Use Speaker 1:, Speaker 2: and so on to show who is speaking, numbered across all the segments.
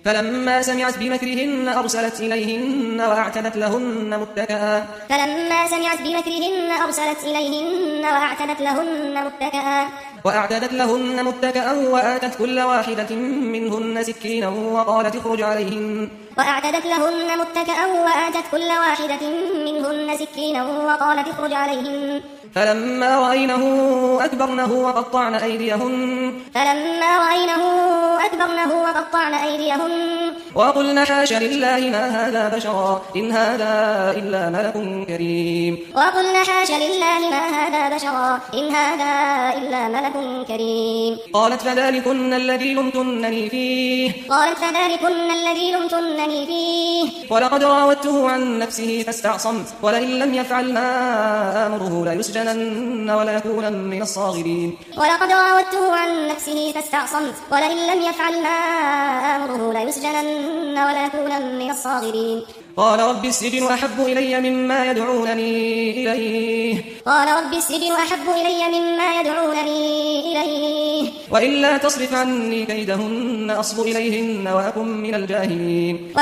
Speaker 1: فلما سمعت بمكرهن أرسلت إليهن وأعتدت لهن متكئا وأعتدت لهن متكئا وآتت كل واحدة منهن سكينا وقالت اخرج عليهن فلما رأينه أكبرنه وقطعن أيديهن وقلن حاش لله ما هذا بشرا إن هذا إلا ملك كريم قالت فذلكن الذي لمتنني فيه ولقد راودته عن نفسه فاستعصمت ولئن لم يفعل ما آمره ليسجنن وليكونن من الصاغرين قال رب السجن أحب إلي مما يدعونني إليه وإلا تصرف عني كيدهن أصب إليهن وأكن من الجاهلين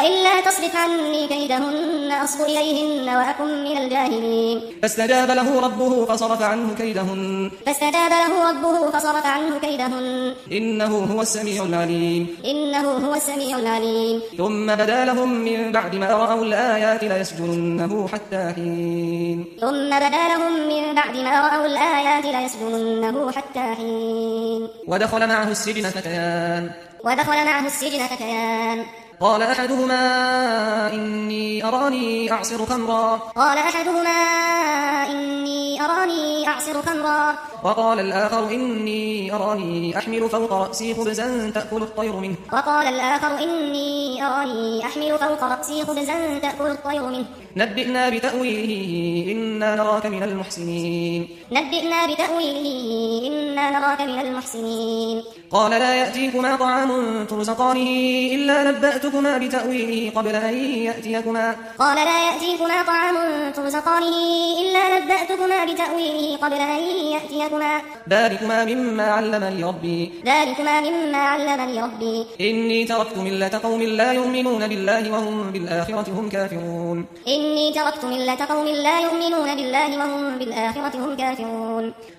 Speaker 1: فاستجاب له ربه فصرف عنه كيدهن إنه هو السميع العليم ثم بدا لهم من بعد ما رأوا الآيات ليسجننه حتى حين ودخل معه السجن فتيان قال أحدهما إني أراني أعصر خمرا وقال الآخر إني أراني أحمل فوق رأسي خبزا تأكل الطير منه نبئنا بتأويله إنا نراك من المحسنين قال لا يأتيكما طعام ترزقانه إلا نبأتكما بتأويله قبل أن يأتيكما ذلكما مما علمني ربي إني تركت ملة قوم لا يؤمنون بالله وهم بالآخرة هم كافرون